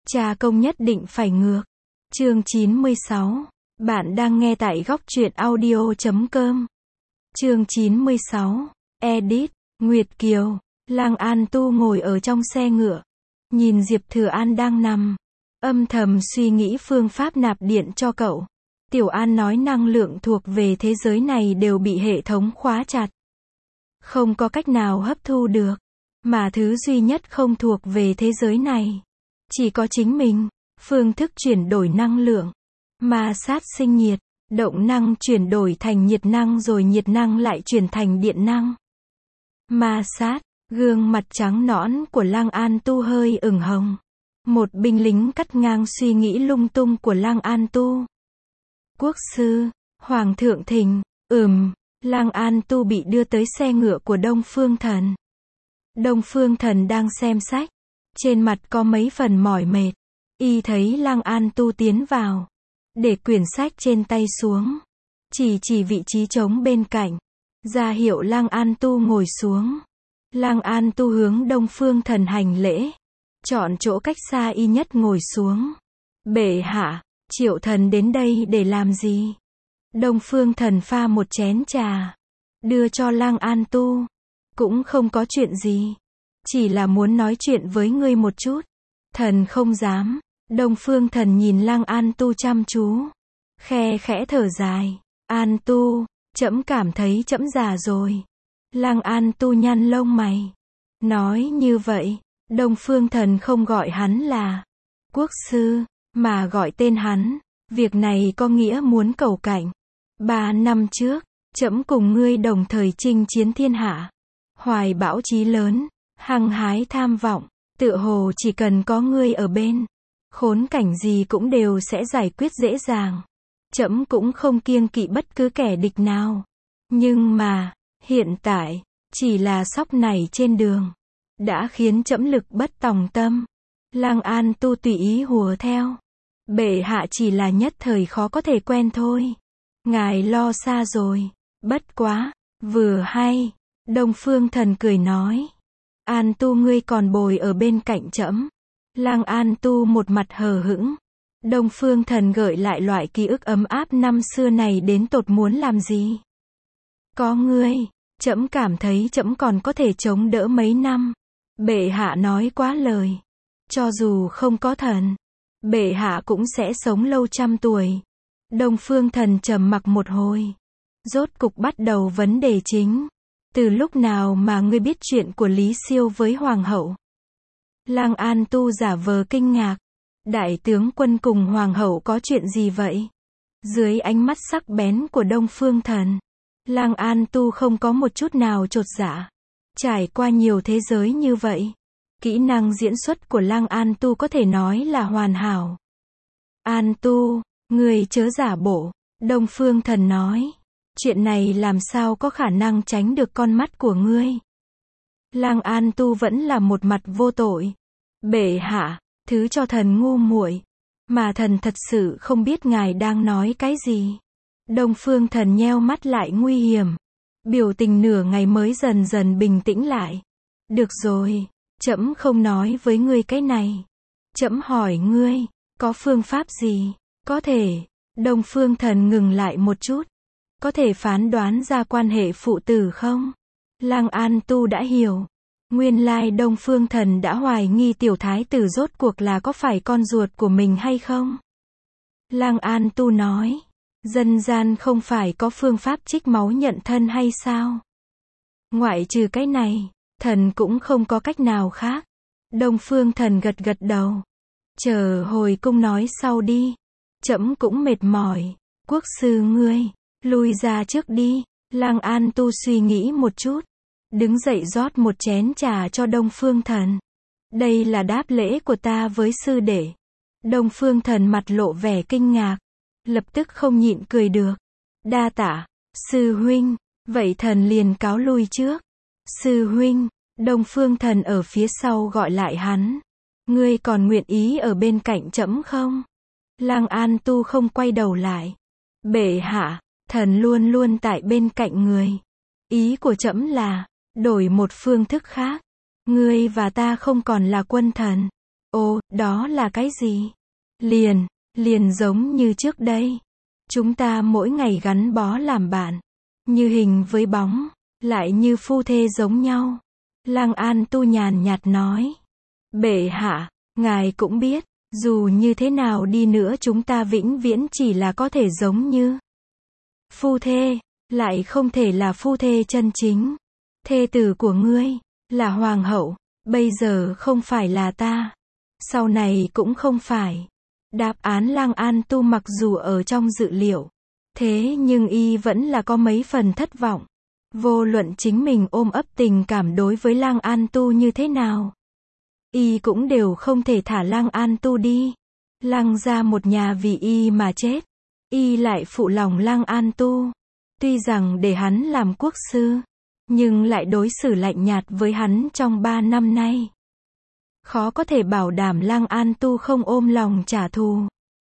Cha công nhất định phải ngược. Chương 96. Bạn đang nghe tại góc truyện audio.com. Chương 96. Edit. Nguyệt Kiều. Lăng An Tu ngồi ở trong xe ngựa, nhìn Diệp Thừa An đang nằm, âm thầm suy nghĩ phương pháp nạp điện cho cậu. Tiểu An nói năng lượng thuộc về thế giới này đều bị hệ thống khóa chặt, không có cách nào hấp thu được, mà thứ duy nhất không thuộc về thế giới này chỉ có chính mình. Phương thức chuyển đổi năng lượng, ma sát sinh nhiệt, động năng chuyển đổi thành nhiệt năng, rồi nhiệt năng lại chuyển thành điện năng. Ma sát. Gương mặt trắng nõn của Lăng An Tu hơi ửng hồng. Một binh lính cắt ngang suy nghĩ lung tung của Lăng An Tu. Quốc sư, Hoàng thượng thỉnh. Lăng An Tu bị đưa tới xe ngựa của Đông Phương Thần. Đông Phương Thần đang xem sách, trên mặt có mấy phần mỏi mệt. Y thấy Lăng An Tu tiến vào, để quyển sách trên tay xuống, chỉ vị trí trống bên cạnh, ra hiệu Lăng An Tu ngồi xuống. Lăng An Tu hướng Đông Phương Thần hành lễ, chọn chỗ cách xa y nhất ngồi xuống. Bệ hạ, Triệu thần đến đây để làm gì? Đông Phương Thần pha một chén trà, đưa cho Lăng An Tu. Cũng không có chuyện gì, chỉ là muốn nói chuyện với ngươi một chút. Thần không dám. Đông Phương Thần nhìn Lăng An Tu chăm chú, khe khẽ thở dài. An Tu, trẫm cảm thấy trẫm già rồi. Lăng An Tu nhăn lông mày, nói như vậy. Đông Phương Thần không gọi hắn là quốc sư, mà gọi tên hắn. Việc này có nghĩa muốn cầu cảnh. 3 năm trước, trẫm cùng ngươi đồng thời chinh chiến thiên hạ, hoài bão chí lớn, hăng hái tham vọng, tựa hồ chỉ cần có ngươi ở bên, khốn cảnh gì cũng đều sẽ giải quyết dễ dàng. Trẫm cũng không kiêng kỵ bất cứ kẻ địch nào. Nhưng mà, hiện tại, chỉ là sóc này trên đường, đã khiến trẫm lực bất tòng tâm. Lăng An Tu tùy ý hùa theo. Bệ hạ chỉ là nhất thời khó có thể quen thôi. Ngài lo xa rồi. Bất quá, vừa hay. Đông Phương Thần cười nói. An Tu ngươi còn bồi ở bên cạnh trẫm. Lăng An Tu một mặt hờ hững. Đông Phương Thần gợi lại loại ký ức ấm áp năm xưa này đến tột muốn làm gì? Có ngươi, trẫm cảm thấy trẫm còn có thể chống đỡ mấy năm. Bệ hạ nói quá lời. Cho dù không có thần, bệ hạ cũng sẽ sống lâu trăm tuổi. Đông Phương Thần trầm mặc một hồi, rốt cục bắt đầu vấn đề chính. Từ lúc nào mà ngươi biết chuyện của Lý Siêu với Hoàng hậu? Lăng An Tu giả vờ kinh ngạc. Đại tướng quân cùng Hoàng hậu có chuyện gì vậy? Dưới ánh mắt sắc bén của Đông Phương Thần, Lăng An Tu không có một chút nào chột dạ. Trải qua nhiều thế giới như vậy, kỹ năng diễn xuất của Lăng An Tu có thể nói là hoàn hảo. An Tu, ngươi chớ giả bộ. Đông Phương Thần nói. Chuyện này làm sao có khả năng tránh được con mắt của ngươi? Lăng An Tu vẫn là một mặt vô tội. Bệ hạ, thứ cho thần ngu muội, mà thần thật sự không biết ngài đang nói cái gì. Đông Phương Thần nheo mắt lại nguy hiểm. Biểu tình nửa ngày mới dần dần bình tĩnh lại. Được rồi, trẫm không nói với ngươi cái này. Trẫm hỏi ngươi, có phương pháp gì, có thể. Đông Phương Thần ngừng lại một chút. Có thể phán đoán ra quan hệ phụ tử không? Lăng An Tu đã hiểu. Nguyên lai Đông Phương Thần đã hoài nghi tiểu thái tử rốt cuộc là có phải con ruột của mình hay không? Lăng An Tu nói. Dân gian không phải có phương pháp trích máu nhận thân hay sao? Ngoại trừ cái này, thần cũng không có cách nào khác. Đông Phương Thần gật gật đầu. Chờ hồi cung nói sau đi. Trẫm cũng mệt mỏi. Quốc sư ngươi, lui ra trước đi. Lăng An Tu suy nghĩ một chút, đứng dậy rót một chén trà cho Đông Phương Thần. Đây là đáp lễ của ta với sư đệ. Đông Phương Thần mặt lộ vẻ kinh ngạc, lập tức không nhịn cười được. Đa tạ, sư huynh. Vậy thần liền cáo lui trước. Sư huynh. Đông Phương Thần ở phía sau gọi lại hắn. Ngươi còn nguyện ý ở bên cạnh trẫm không? Lăng An Tu không quay đầu lại. Bệ hạ, thần luôn luôn tại bên cạnh người. Ý của trẫm là đổi một phương thức khác. Ngươi và ta không còn là quân thần. Ồ, đó là cái gì? Liền giống như trước đây. Chúng ta mỗi ngày gắn bó làm bạn. Như hình với bóng, lại như phu thê giống nhau. Lăng An Tu nhàn nhạt nói. Bệ hạ, ngài cũng biết, dù như thế nào đi nữa chúng ta vĩnh viễn chỉ là có thể giống như phu thê, lại không thể là phu thê chân chính. Thê tử của ngươi, là hoàng hậu, bây giờ không phải là ta. Sau này cũng không phải. Đáp án Lăng An Tu mặc dù ở trong dự liệu. Thế nhưng y vẫn là có mấy phần thất vọng. Vô luận chính mình ôm ấp tình cảm đối với Lăng An Tu như thế nào. Y cũng đều không thể thả Lăng An Tu đi. Lăng ra một nhà vì y mà chết. Y lại phụ lòng Lăng An Tu. Tuy rằng để hắn làm quốc sư, nhưng lại đối xử lạnh nhạt với hắn trong 3 năm nay. Khó có thể bảo đảm Lăng An Tu không ôm lòng trả thù.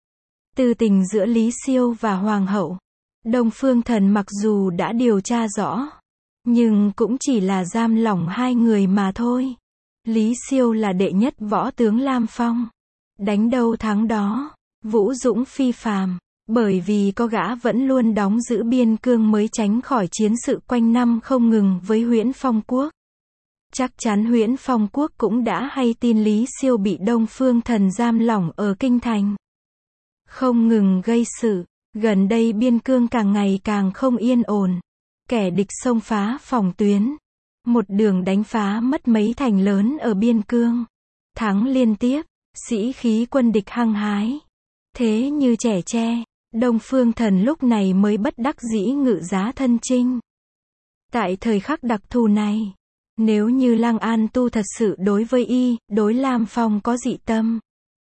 Từ tình giữa Lý Siêu và Hoàng hậu, Đông Phương Thần mặc dù đã điều tra rõ, nhưng cũng chỉ là giam lỏng 2 người mà thôi. Lý Siêu là đệ nhất võ tướng Lam Phong. Đánh đâu thắng đó, vũ dũng phi phàm. Bởi vì có gã vẫn luôn đóng giữ biên cương mới tránh khỏi chiến sự quanh năm không ngừng với Huyễn Phong Quốc. Chắc chắn Huyễn Phong Quốc cũng đã hay tin Lý Siêu bị Đông Phương Thần giam lỏng ở kinh thành. Không ngừng gây sự, gần đây biên cương càng ngày càng không yên ổn. Kẻ địch xông phá phòng tuyến. Một đường đánh phá mất mấy thành lớn ở biên cương. Thắng liên tiếp, sĩ khí quân địch hăng hái. Thế như trẻ tre, Đông Phương Thần lúc này mới bất đắc dĩ ngự giá thân chinh. Tại thời khắc đặc thù này, nếu như Lăng An Tu thật sự đối với y, đối Lam Phong có dị tâm,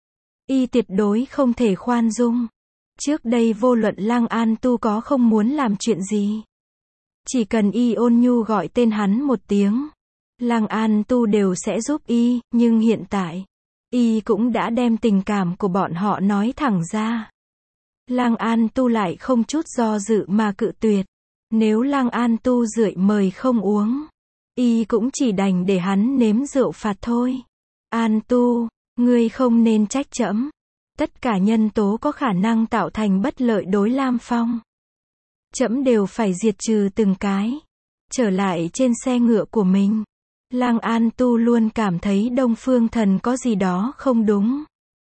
y tuyệt đối không thể khoan dung. Trước đây vô luận Lăng An Tu có không muốn làm chuyện gì, chỉ cần y ôn nhu gọi tên hắn một tiếng, Lăng An Tu đều sẽ giúp y, nhưng hiện tại, y cũng đã đem tình cảm của bọn họ nói thẳng ra. Lăng An Tu lại không chút do dự mà cự tuyệt. Nếu Lăng An Tu rượu mời không uống, y cũng chỉ đành để hắn nếm rượu phạt thôi. An Tu, ngươi không nên trách trẫm. Tất cả nhân tố có khả năng tạo thành bất lợi đối Lam Phong, trẫm đều phải diệt trừ từng cái. Trở lại trên xe ngựa của mình, Lăng An Tu luôn cảm thấy Đông Phương Thần có gì đó không đúng.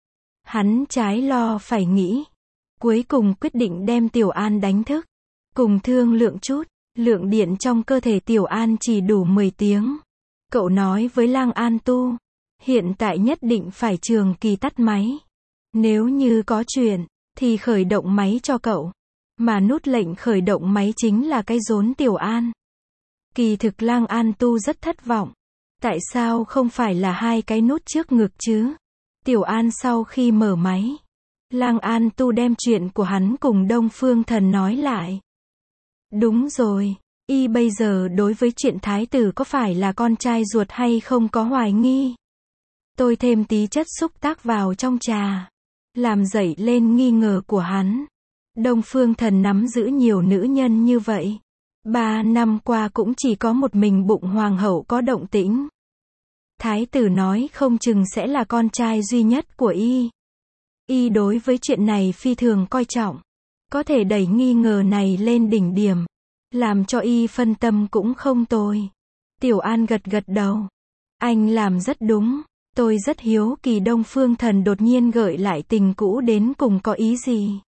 Hắn trái lo phải nghĩ. Cuối cùng quyết định đem Tiểu An đánh thức. Cùng thương lượng chút, lượng điện trong cơ thể Tiểu An chỉ đủ 10 tiếng. Cậu nói với Lăng An Tu, hiện tại nhất định phải trường kỳ tắt máy. Nếu như có chuyện, thì khởi động máy cho cậu. Mà nút lệnh khởi động máy chính là cái rốn Tiểu An. Kỳ thực Lăng An Tu rất thất vọng. Tại sao không phải là 2 cái nút trước ngực chứ? Tiểu An sau khi mở máy, Lăng An Tu đem chuyện của hắn cùng Đông Phương Thần nói lại. Đúng rồi, y bây giờ đối với chuyện thái tử có phải là con trai ruột hay không có hoài nghi. Tôi thêm tí chất xúc tác vào trong trà, làm dậy lên nghi ngờ của hắn. Đông Phương Thần nắm giữ nhiều nữ nhân như vậy. 3 năm qua cũng chỉ có một mình bụng hoàng hậu có động tĩnh. Thái tử nói không chừng sẽ là con trai duy nhất của y. Y đối với chuyện này phi thường coi trọng. Có thể đẩy nghi ngờ này lên đỉnh điểm. Làm cho y phân tâm cũng không tồi. Tiểu An gật gật đầu. Anh làm rất đúng. Tôi rất hiếu kỳ Đông Phương Thần đột nhiên gợi lại tình cũ đến cùng có ý gì.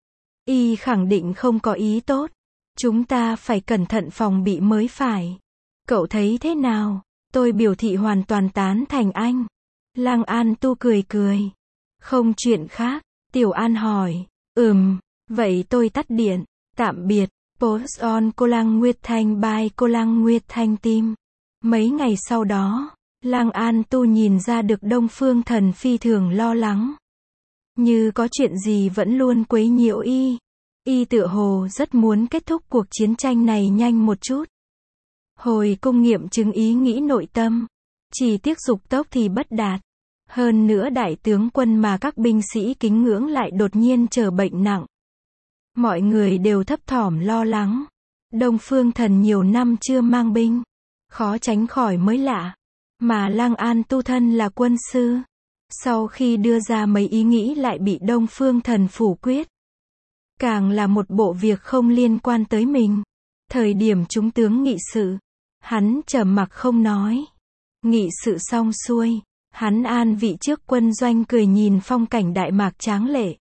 Y khẳng định không có ý tốt. Chúng ta phải cẩn thận phòng bị mới phải. Cậu thấy thế nào? Tôi biểu thị hoàn toàn tán thành anh. Lăng An Tu cười cười. Không chuyện khác. Tiểu An hỏi. Vậy tôi tắt điện. Tạm biệt. Post on Cô Lăng Nguyệt Thanh by Cô Lăng Nguyệt Thanh Tim. Mấy ngày sau đó, Lăng An Tu nhìn ra được Đông Phương Thần phi thường lo lắng. Như có chuyện gì vẫn luôn quấy nhiễu y. Y tựa hồ rất muốn kết thúc cuộc chiến tranh này nhanh một chút. Hồi cung nghiệm chứng ý nghĩ nội tâm. Chỉ tiếc dục tốc thì bất đạt. Hơn nữa đại tướng quân mà các binh sĩ kính ngưỡng lại đột nhiên trở bệnh nặng. Mọi người đều thấp thỏm lo lắng. Đông Phương Thần nhiều năm chưa mang binh. Khó tránh khỏi mới lạ. Mà Lăng An Tu thân là quân sư. Sau khi đưa ra mấy ý nghĩ lại bị Đông Phương Thần phủ quyết. Càng là một bộ việc không liên quan tới mình. Thời điểm chúng tướng nghị sự, hắn trầm mặc không nói. Nghị sự xong xuôi, hắn an vị trước quân doanh cười nhìn phong cảnh Đại Mạc tráng lệ.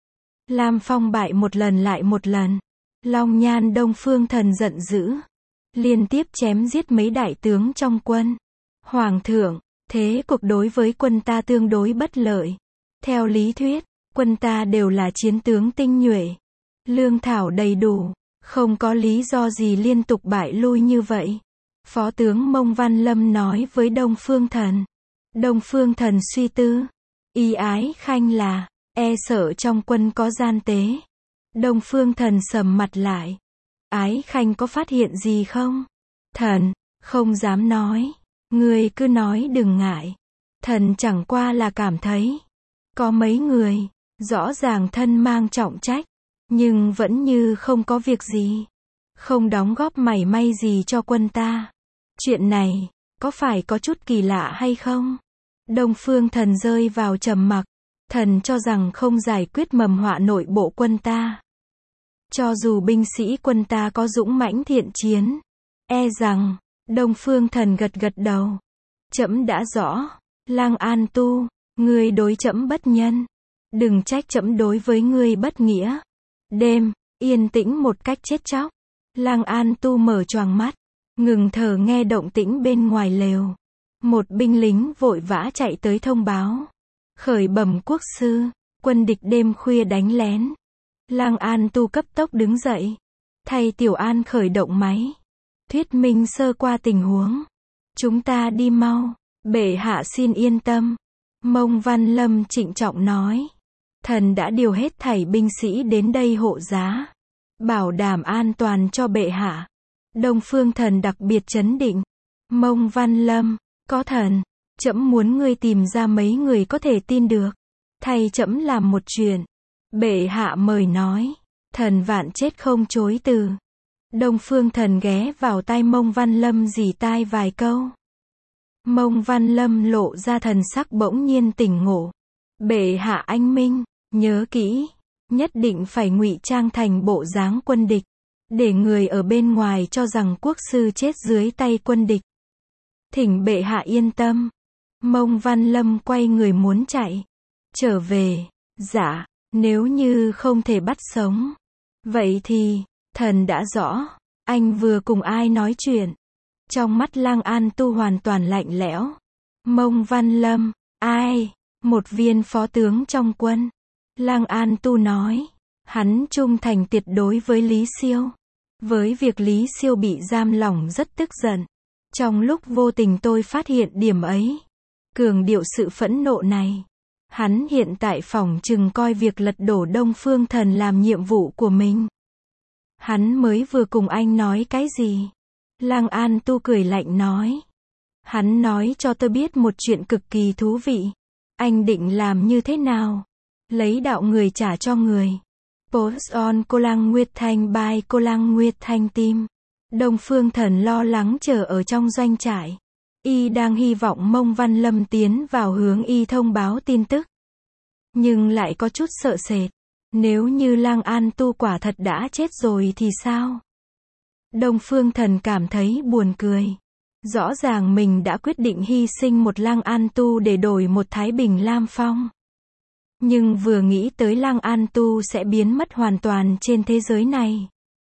Lam Phong bại một lần lại một lần. Long Nhan Đông Phương Thần giận dữ, liên tiếp chém giết mấy đại tướng trong quân. Hoàng thượng, thế cuộc đối với quân ta tương đối bất lợi. Theo lý thuyết, quân ta đều là chiến tướng tinh nhuệ, lương thảo đầy đủ, không có lý do gì liên tục bại lui như vậy. Phó tướng Mông Văn Lâm nói với Đông Phương Thần. Đông Phương Thần suy tư, ý Ái Khanh là, e sợ trong quân có gian tế. Đông Phương Thần sầm mặt lại. Ái Khanh có phát hiện gì không? Thần, không dám nói. Người cứ nói đừng ngại. Thần chẳng qua là cảm thấy, có mấy người, rõ ràng thân mang trọng trách, nhưng vẫn như không có việc gì. Không đóng góp mảy may gì cho quân ta. Chuyện này, có phải có chút kỳ lạ hay không? Đông Phương Thần rơi vào trầm mặc. Thần cho rằng không giải quyết mầm họa nội bộ quân ta. Cho dù binh sĩ quân ta có dũng mãnh thiện chiến, e rằng, Đông Phương Thần gật gật đầu. Trẫm đã rõ, Lang An Tu, ngươi đối trẫm bất nhân. Đừng trách trẫm đối với ngươi bất nghĩa. Đêm, yên tĩnh một cách chết chóc. Lang An Tu mở choàng mắt, ngừng thở nghe động tĩnh bên ngoài lều. Một binh lính vội vã chạy tới thông báo. Khởi bẩm quốc sư, quân địch đêm khuya đánh lén. Lang An Tu cấp tốc đứng dậy, thay Tiểu An khởi động máy, thuyết minh sơ qua tình huống. Chúng ta đi mau, bệ hạ xin yên tâm. Mông Văn Lâm trịnh trọng nói. Thần đã điều hết thảy binh sĩ đến đây hộ giá, bảo đảm an toàn cho bệ hạ. Đông Phương Thần đặc biệt trấn định. Mông Văn Lâm, có thần, trẫm muốn ngươi tìm ra mấy người có thể tin được, thay trẫm làm một chuyện. Bệ hạ mời nói. Thần vạn chết không chối từ. Đông Phương Thần ghé vào tai Mông Văn Lâm rỉ tai vài câu. Mông Văn Lâm lộ ra thần sắc bỗng nhiên tỉnh ngộ. Bệ hạ anh minh, nhớ kỹ, nhất định phải ngụy trang thành bộ dáng quân địch, để người ở bên ngoài cho rằng quốc sư chết dưới tay quân địch. Thỉnh bệ hạ yên tâm. Mông Văn Lâm quay người muốn chạy. Trở về. Dạ, nếu như không thể bắt sống, vậy thì, thần đã rõ. Anh vừa cùng ai nói chuyện? Trong mắt Lang An Tu hoàn toàn lạnh lẽo. Mông Văn Lâm, ai? Một viên phó tướng trong quân. Lang An Tu nói, hắn trung thành tuyệt đối với Lý Siêu. Với việc Lý Siêu bị giam lỏng rất tức giận. Trong lúc vô tình tôi phát hiện điểm ấy, cường điệu sự phẫn nộ này. Hắn hiện tại phỏng chừng coi việc lật đổ Đông Phương Thần làm nhiệm vụ của mình. Hắn mới vừa cùng anh nói cái gì? Lang An Tu cười lạnh nói. Hắn nói cho tôi biết một chuyện cực kỳ thú vị. Anh định làm như thế nào? Lấy đạo người trả cho người. Post on Cô Lang Nguyệt Thanh by Cô Lang Nguyệt Thanh Team. Đông Phương Thần lo lắng chờ ở trong doanh trại. Y đang hy vọng Mông Văn Lâm tiến vào hướng y thông báo tin tức. Nhưng lại có chút sợ sệt. Nếu như Lang An Tu quả thật đã chết rồi thì sao? Đông Phương Thần cảm thấy buồn cười. Rõ ràng mình đã quyết định hy sinh một Lang An Tu để đổi một Thái Bình Lam Phong. Nhưng vừa nghĩ tới Lang An Tu sẽ biến mất hoàn toàn trên thế giới này,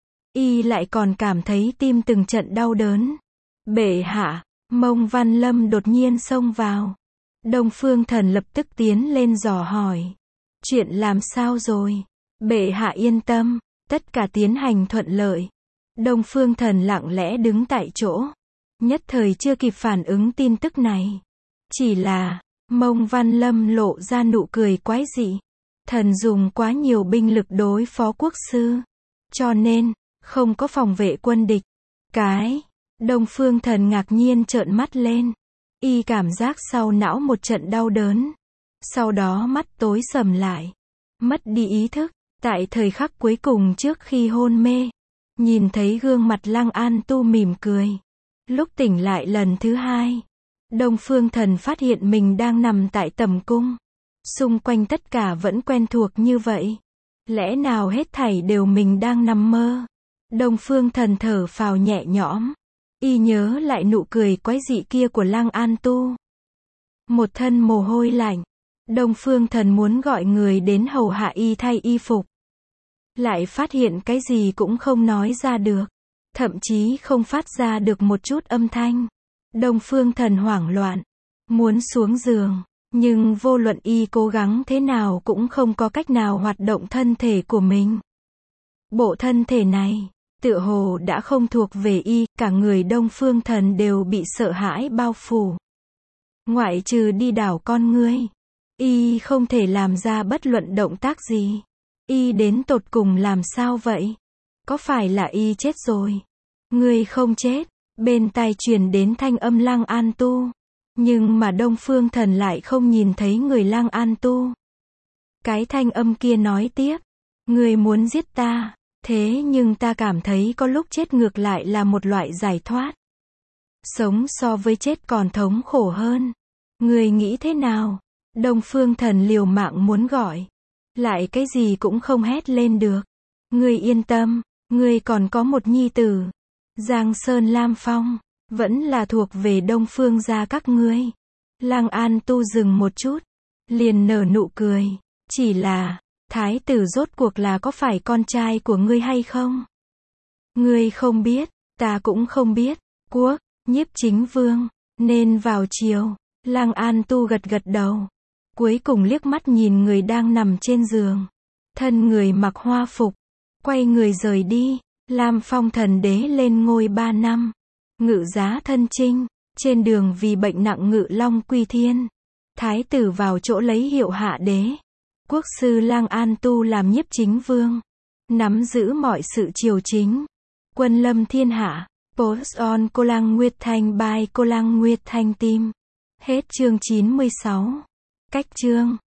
y lại còn cảm thấy tim từng trận đau đớn. Bệ hạ, Mông Văn Lâm đột nhiên xông vào. Đông Phương Thần lập tức tiến lên dò hỏi. Chuyện làm sao rồi? Bệ hạ yên tâm, tất cả tiến hành thuận lợi. Đông Phương Thần lặng lẽ đứng tại chỗ, nhất thời chưa kịp phản ứng tin tức này. Chỉ là, Mông Văn Lâm lộ ra nụ cười quái dị. Thần dùng quá nhiều binh lực đối phó quốc sư, cho nên, không có phòng vệ quân địch. Đông Phương Thần ngạc nhiên trợn mắt lên. Y cảm giác sau não một trận đau đớn. Sau đó mắt tối sầm lại. Mất đi ý thức. Tại thời khắc cuối cùng trước khi hôn mê, nhìn thấy gương mặt Lang An Tu mỉm cười. Lúc tỉnh lại lần thứ hai, Đông Phương Thần phát hiện mình đang nằm tại tầm cung. Xung quanh tất cả vẫn quen thuộc như vậy. Lẽ nào hết thảy đều mình đang nằm mơ? Đông Phương Thần thở phào nhẹ nhõm. Y nhớ lại nụ cười quái dị kia của Lăng An Tu. Một thân mồ hôi lạnh. Đông Phương Thần muốn gọi người đến hầu hạ y thay y phục. Lại phát hiện cái gì cũng không nói ra được. Thậm chí không phát ra được một chút âm thanh. Đông Phương Thần hoảng loạn. Muốn xuống giường. Nhưng vô luận y cố gắng thế nào cũng không có cách nào hoạt động thân thể của mình. Bộ thân thể này, tựa hồ đã không thuộc về y, cả người Đông Phương Thần đều bị sợ hãi bao phủ. Ngoại trừ đi đảo con ngươi, y không thể làm ra bất luận động tác gì. Y đến tột cùng làm sao vậy? Có phải là y chết rồi? Ngươi không chết. Bên tai truyền đến thanh âm Lăng An Tu. Nhưng mà Đông Phương Thần lại không nhìn thấy người Lăng An Tu. Cái thanh âm kia nói tiếp. Ngươi muốn giết ta. Thế nhưng ta cảm thấy có lúc chết ngược lại là một loại giải thoát. Sống so với chết còn thống khổ hơn. Ngươi nghĩ thế nào? Đông Phương Thần liều mạng muốn gọi. Lại cái gì cũng không hét lên được. Ngươi yên tâm. Ngươi còn có một nhi tử. Giang Sơn Lam Phong. Vẫn là thuộc về Đông Phương gia các ngươi. Lăng An Tu dừng một chút. Liền nở nụ cười. Chỉ là, thái tử rốt cuộc là có phải con trai của ngươi hay không? Ngươi không biết, ta cũng không biết. Quốc, Nhiếp Chính Vương, nên vào chiều. Lăng An Tu gật gật đầu. Cuối cùng liếc mắt nhìn người đang nằm trên giường. Thân người mặc hoa phục. Quay người rời đi. Lam Phong Thần Đế lên ngôi 3 năm. Ngự giá thân chinh. Trên đường vì bệnh nặng ngự long quy thiên. Thái tử vào chỗ lấy hiệu hạ đế. Quốc sư Lăng An Tu làm Nhiếp Chính Vương. Nắm giữ mọi sự triều chính. Quân lâm thiên hạ. Post on Cô Lăng Nguyệt Thanh by Cô Lăng Nguyệt Thanh Tim. Hết chương 96. Cách chương